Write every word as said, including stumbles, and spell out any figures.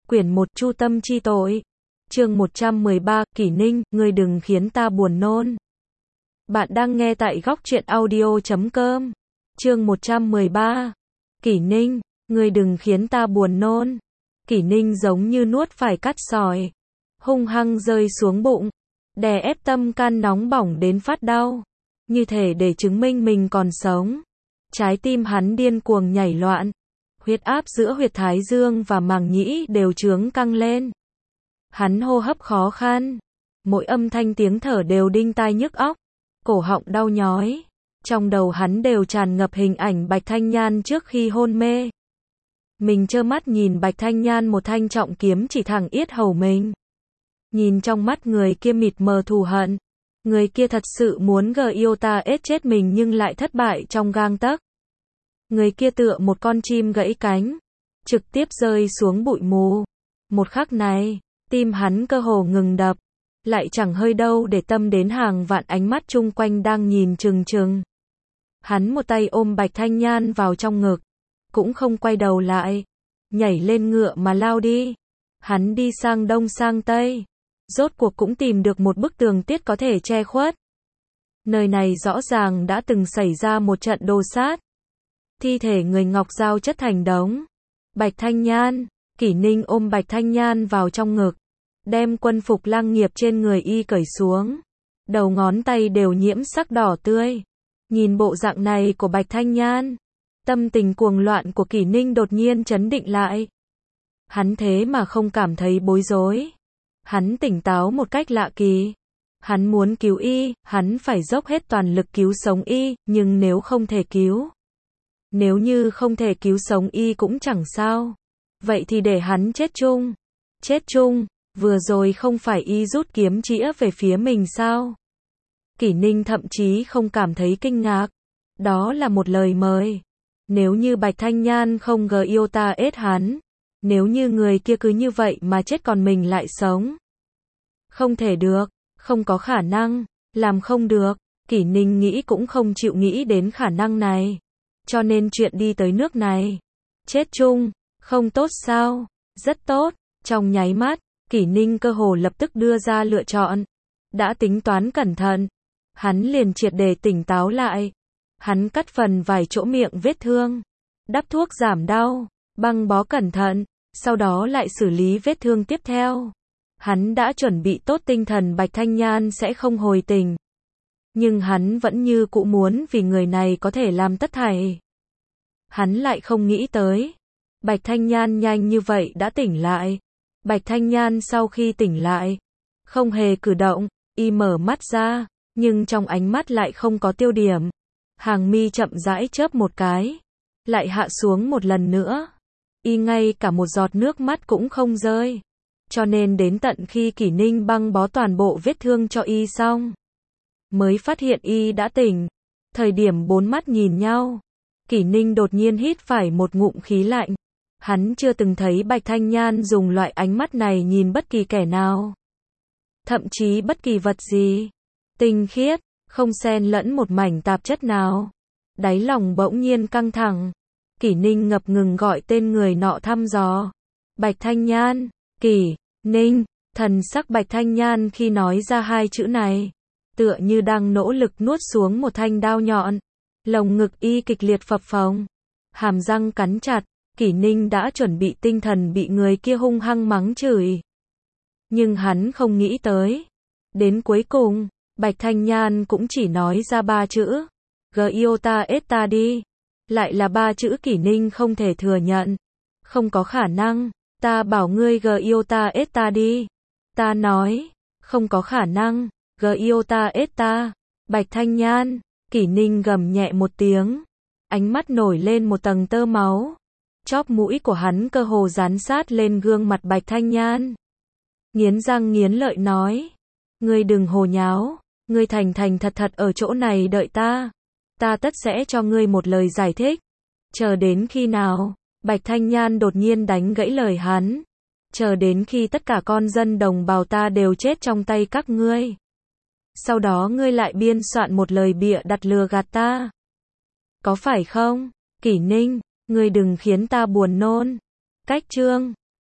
Quyển một Chu tâm chi tội. Chương một trăm mười ba, Kỷ Ninh, ngươi đừng khiến ta buồn nôn. Bạn đang nghe tại góc truyện audio chấm com. Chương một trăm mười ba. Kỷ Ninh, ngươi đừng khiến ta buồn nôn. Kỷ Ninh giống như nuốt phải cát sỏi, hung hăng rơi xuống bụng, đè ép tâm can nóng bỏng đến phát đau, như thể để chứng minh mình còn sống. Trái tim hắn điên cuồng nhảy loạn, huyết áp giữa huyệt thái dương và màng nhĩ đều chướng căng lên. Hắn hô hấp khó khăn, mỗi âm thanh tiếng thở đều đinh tai nhức óc, cổ họng đau nhói. Trong đầu hắn đều tràn ngập hình ảnh Bạch Thanh Nhan trước khi hôn mê. Mình trơ mắt nhìn Bạch Thanh Nhan một thanh trọng kiếm chỉ thẳng yết hầu mình. Nhìn trong mắt người kia mịt mờ thù hận. Người kia thật sự muốn gờ yêu ta ết chết mình nhưng lại thất bại trong gang tấc. Người kia tựa một con chim gãy cánh, trực tiếp rơi xuống bụi mù. Một khắc này, tim hắn cơ hồ ngừng đập, lại chẳng hơi đâu để tâm đến hàng vạn ánh mắt chung quanh đang nhìn chừng chừng. Hắn một tay ôm Bạch Thanh Nhan vào trong ngực, cũng không quay đầu lại, nhảy lên ngựa mà lao đi. Hắn đi sang đông sang tây, rốt cuộc cũng tìm được một bức tường tiết có thể che khuất. Nơi này rõ ràng đã từng xảy ra một trận đồ sát. Thi thể người ngọc dao chất thành đống. Bạch Thanh Nhan, Kỷ Ninh ôm Bạch Thanh Nhan vào trong ngực, đem quân phục lang nghiệp trên người y cởi xuống. Đầu ngón tay đều nhiễm sắc đỏ tươi. Nhìn bộ dạng này của Bạch Thanh Nhan, tâm tình cuồng loạn của Kỷ Ninh đột nhiên trấn định lại. Hắn thế mà không cảm thấy bối rối. Hắn tỉnh táo một cách lạ kỳ. Hắn muốn cứu y, hắn phải dốc hết toàn lực cứu sống y, nhưng nếu không thể cứu, Nếu như không thể cứu sống y cũng chẳng sao. Vậy thì để hắn chết chung. Chết chung, vừa rồi không phải y rút kiếm chĩa về phía mình sao? Kỷ Ninh thậm chí không cảm thấy kinh ngạc. Đó là một lời mời. Nếu như Bạch Thanh Nhan không gờ yêu ta ết hắn, nếu như người kia cứ như vậy mà chết còn mình lại sống. Không thể được, không có khả năng, làm không được. Kỷ Ninh nghĩ cũng không chịu nghĩ đến khả năng này. Cho nên chuyện đi tới nước này, chết chung, không tốt sao? Rất tốt. Trong nháy mắt, Kỷ Ninh cơ hồ lập tức đưa ra lựa chọn. Đã tính toán cẩn thận, hắn liền triệt để tỉnh táo lại. Hắn cắt phần vài chỗ miệng vết thương, đắp thuốc giảm đau, băng bó cẩn thận, sau đó lại xử lý vết thương tiếp theo. Hắn đã chuẩn bị tốt tinh thần Bạch Thanh Nhan sẽ không hồi tình. Nhưng hắn vẫn như cũ muốn vì người này có thể làm tất thảy. Hắn lại không nghĩ tới, Bạch Thanh Nhan nhanh như vậy đã tỉnh lại. Bạch Thanh Nhan sau khi tỉnh lại, không hề cử động, y mở mắt ra, nhưng trong ánh mắt lại không có tiêu điểm. Hàng mi chậm rãi chớp một cái, lại hạ xuống một lần nữa. Y ngay cả một giọt nước mắt cũng không rơi. Cho nên đến tận khi Kỷ Ninh băng bó toàn bộ vết thương cho y xong, mới phát hiện y đã tỉnh. Thời điểm bốn mắt nhìn nhau, Kỷ Ninh đột nhiên hít phải một ngụm khí lạnh. Hắn chưa từng thấy Bạch Thanh Nhan dùng loại ánh mắt này nhìn bất kỳ kẻ nào. Thậm chí bất kỳ vật gì. Tinh khiết, không xen lẫn một mảnh tạp chất nào. Đáy lòng bỗng nhiên căng thẳng. Kỷ Ninh ngập ngừng gọi tên người nọ thăm dò. Bạch Thanh Nhan, Kỷ Ninh. Thần sắc Bạch Thanh Nhan khi nói ra hai chữ này, tựa như đang nỗ lực nuốt xuống một thanh đao nhọn. Lồng ngực y kịch liệt phập phồng, hàm răng cắn chặt. Kỷ Ninh đã chuẩn bị tinh thần bị người kia hung hăng mắng chửi. Nhưng hắn không nghĩ tới. Đến cuối cùng, Bạch Thanh Nhan cũng chỉ nói ra ba chữ. Gờ yêu ta ết ta đi. Lại là ba chữ Kỷ Ninh không thể thừa nhận. Không có khả năng. Ta bảo ngươi gờ yêu ta ết ta đi. Ta nói. Không có khả năng. Gờ yêu ta ết ta. Bạch Thanh Nhan. Kỷ Ninh gầm nhẹ một tiếng. Ánh mắt nổi lên một tầng tơ máu. Chóp mũi của hắn cơ hồ dán sát lên gương mặt Bạch Thanh Nhan. Nghiến răng nghiến lợi nói. Ngươi đừng hồ nháo. Ngươi thành thành thật thật ở chỗ này đợi ta. Ta tất sẽ cho ngươi một lời giải thích. Chờ đến khi nào? Bạch Thanh Nhan đột nhiên đánh gãy lời hắn. Chờ đến khi tất cả con dân đồng bào ta đều chết trong tay các ngươi. Sau đó ngươi lại biên soạn một lời bịa đặt lừa gạt ta. Có phải không? Kỷ Ninh, ngươi đừng khiến ta buồn nôn. Cách chương